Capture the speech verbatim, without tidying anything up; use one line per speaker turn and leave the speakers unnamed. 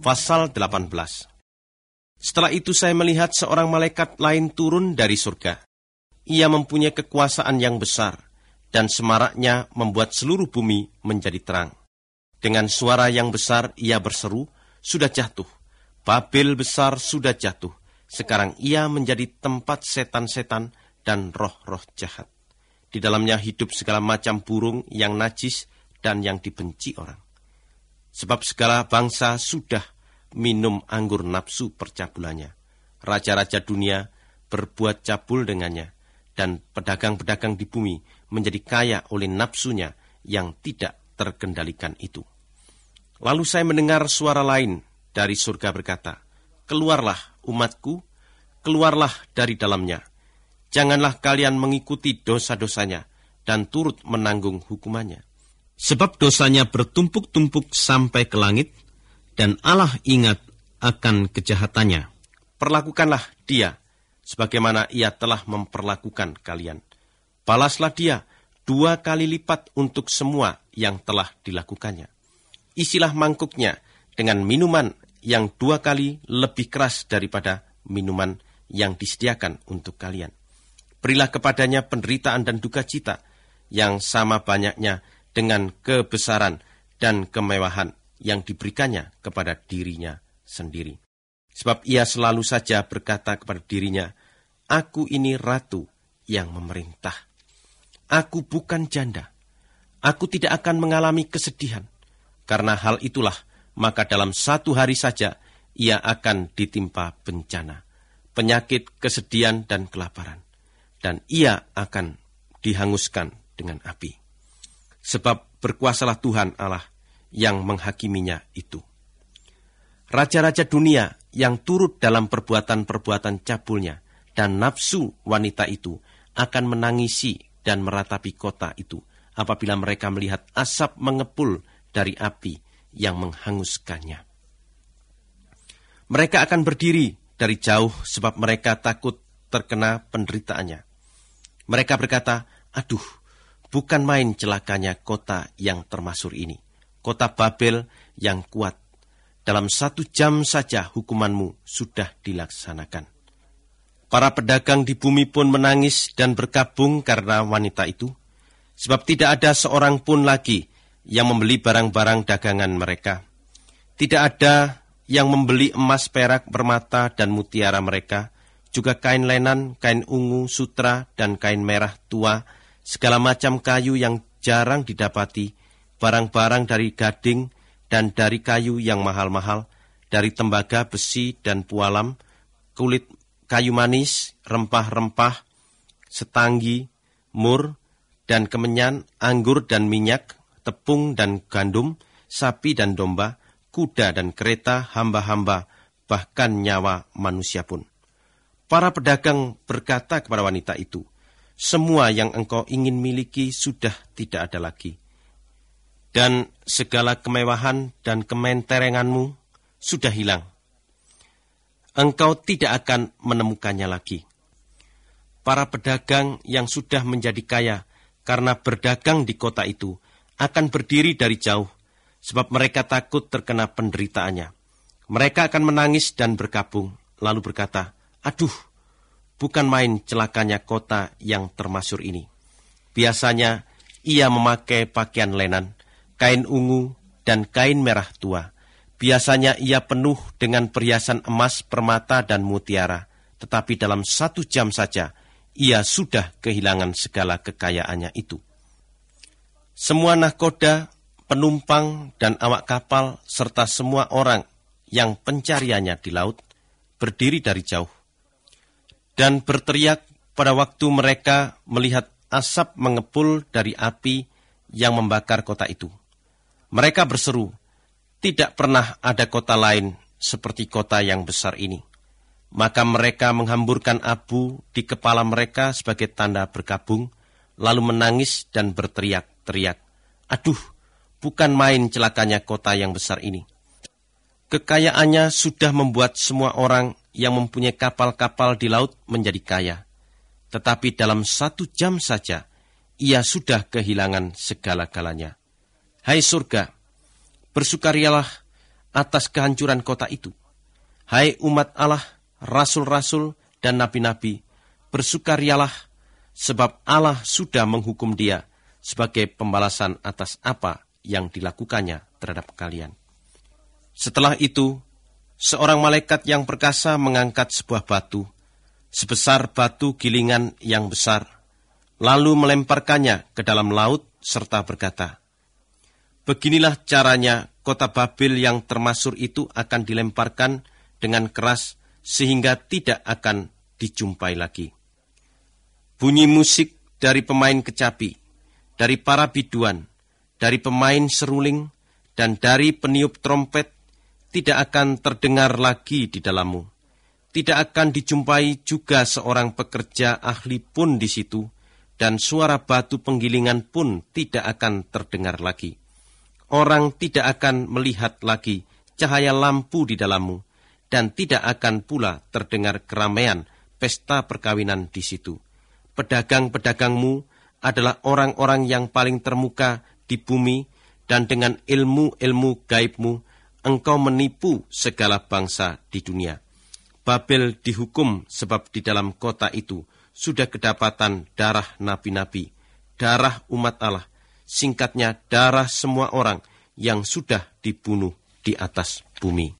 Pasal delapan belas. Setelah itu saya melihat seorang malaikat lain turun dari surga. Ia mempunyai kekuasaan yang besar, dan semaraknya membuat seluruh bumi menjadi terang. Dengan suara yang besar ia berseru, "Sudah jatuh, Babel besar sudah jatuh. Sekarang ia menjadi tempat setan-setan dan roh-roh jahat. Di dalamnya hidup segala macam burung yang najis dan yang dibenci orang. Sebab segala bangsa sudah minum anggur nafsu percabulannya. Raja-raja dunia berbuat cabul dengannya, dan pedagang-pedagang di bumi menjadi kaya oleh nafsunya yang tidak terkendalikan itu. Lalu saya mendengar suara lain dari surga berkata, "Keluarlah umatku, keluarlah dari dalamnya. Janganlah kalian mengikuti dosa-dosanya dan turut menanggung hukumannya. Sebab dosanya bertumpuk-tumpuk sampai ke langit, dan Allah ingat akan kejahatannya. Perlakukanlah dia sebagaimana ia telah memperlakukan kalian. Balaslah dia dua kali lipat untuk semua yang telah dilakukannya. Isilah mangkuknya dengan minuman yang dua kali lebih keras daripada minuman yang disediakan untuk kalian. Berilah kepadanya penderitaan dan duka cita yang sama banyaknya dengan kebesaran dan kemewahan yang diberikannya kepada dirinya sendiri. Sebab ia selalu saja berkata kepada dirinya, 'Aku ini ratu yang memerintah. Aku bukan janda. Aku tidak akan mengalami kesedihan. Karena hal itulah, maka dalam satu hari saja ia akan ditimpa bencana, penyakit, kesedihan, dan kelaparan. Dan ia akan dihanguskan dengan api. Sebab berkuasalah Tuhan Allah yang menghakiminya itu. Raja-raja dunia yang turut dalam perbuatan-perbuatan cabulnya dan nafsu wanita itu akan menangisi dan meratapi kota itu apabila mereka melihat asap mengepul dari api yang menghanguskannya. Mereka akan berdiri dari jauh sebab mereka takut terkena penderitaannya. Mereka berkata, "Aduh, bukan main celakanya kota yang termasyhur ini, kota Babel yang kuat. Dalam satu jam saja hukumanmu sudah dilaksanakan." Para pedagang di bumi pun menangis dan berkabung karena wanita itu, sebab tidak ada seorang pun lagi yang membeli barang-barang dagangan mereka. Tidak ada yang membeli emas, perak, permata, dan mutiara mereka, juga kain lenan, kain ungu, sutra, dan kain merah tua, segala macam kayu yang jarang didapati, barang-barang dari gading dan dari kayu yang mahal-mahal, dari tembaga, besi, dan pualam, kulit kayu manis, rempah-rempah, setanggi, mur, dan kemenyan, anggur dan minyak, tepung dan gandum, sapi dan domba, kuda dan kereta, hamba-hamba, bahkan nyawa manusia pun. Para pedagang berkata kepada wanita itu, "Semua yang engkau ingin miliki sudah tidak ada lagi, dan segala kemewahan dan kementerenganmu sudah hilang. Engkau tidak akan menemukannya lagi." Para pedagang yang sudah menjadi kaya karena berdagang di kota itu akan berdiri dari jauh, sebab mereka takut terkena penderitaannya. Mereka akan menangis dan berkabung, lalu berkata, "Aduh, bukan main celakanya kota yang termasyhur ini. Biasanya ia memakai pakaian lenan, kain ungu, dan kain merah tua. Biasanya ia penuh dengan perhiasan emas, permata, dan mutiara. Tetapi dalam satu jam saja, ia sudah kehilangan segala kekayaannya itu. Semua nahkoda, penumpang, dan awak kapal, serta semua orang yang pencariannya di laut, berdiri dari jauh dan berteriak pada waktu mereka melihat asap mengepul dari api yang membakar kota itu. Mereka berseru, "Tidak pernah ada kota lain seperti kota yang besar ini." Maka mereka menghamburkan abu di kepala mereka sebagai tanda berkabung, lalu menangis dan berteriak-teriak, "Aduh, bukan main celakanya kota yang besar ini. Kekayaannya sudah membuat semua orang yang mempunyai kapal-kapal di laut menjadi kaya. Tetapi dalam satu jam saja, ia sudah kehilangan segala-galanya. Hai surga, bersukarialah atas kehancuran kota itu. Hai umat Allah, rasul-rasul dan nabi-nabi, bersukarialah, sebab Allah sudah menghukum dia sebagai pembalasan atas apa yang dilakukannya terhadap kalian. Setelah itu, seorang malaikat yang perkasa mengangkat sebuah batu, sebesar batu gilingan yang besar, lalu melemparkannya ke dalam laut serta berkata, "Beginilah caranya kota Babel yang termasyhur itu akan dilemparkan dengan keras sehingga tidak akan dijumpai lagi." Bunyi musik dari pemain kecapi, dari para biduan, dari pemain seruling, dan dari peniup trompet tidak akan terdengar lagi di dalammu. Tidak akan dijumpai juga seorang pekerja ahli pun di situ, dan suara batu penggilingan pun tidak akan terdengar lagi. Orang tidak akan melihat lagi cahaya lampu di dalammu, dan tidak akan pula terdengar keramaian pesta perkawinan di situ. Pedagang-pedagangmu adalah orang-orang yang paling termuka di bumi, dan dengan ilmu-ilmu gaibmu, engkau menipu segala bangsa di dunia. Babel dihukum sebab di dalam kota itu sudah kedapatan darah nabi-nabi, darah umat Allah, singkatnya darah semua orang yang sudah dibunuh di atas bumi.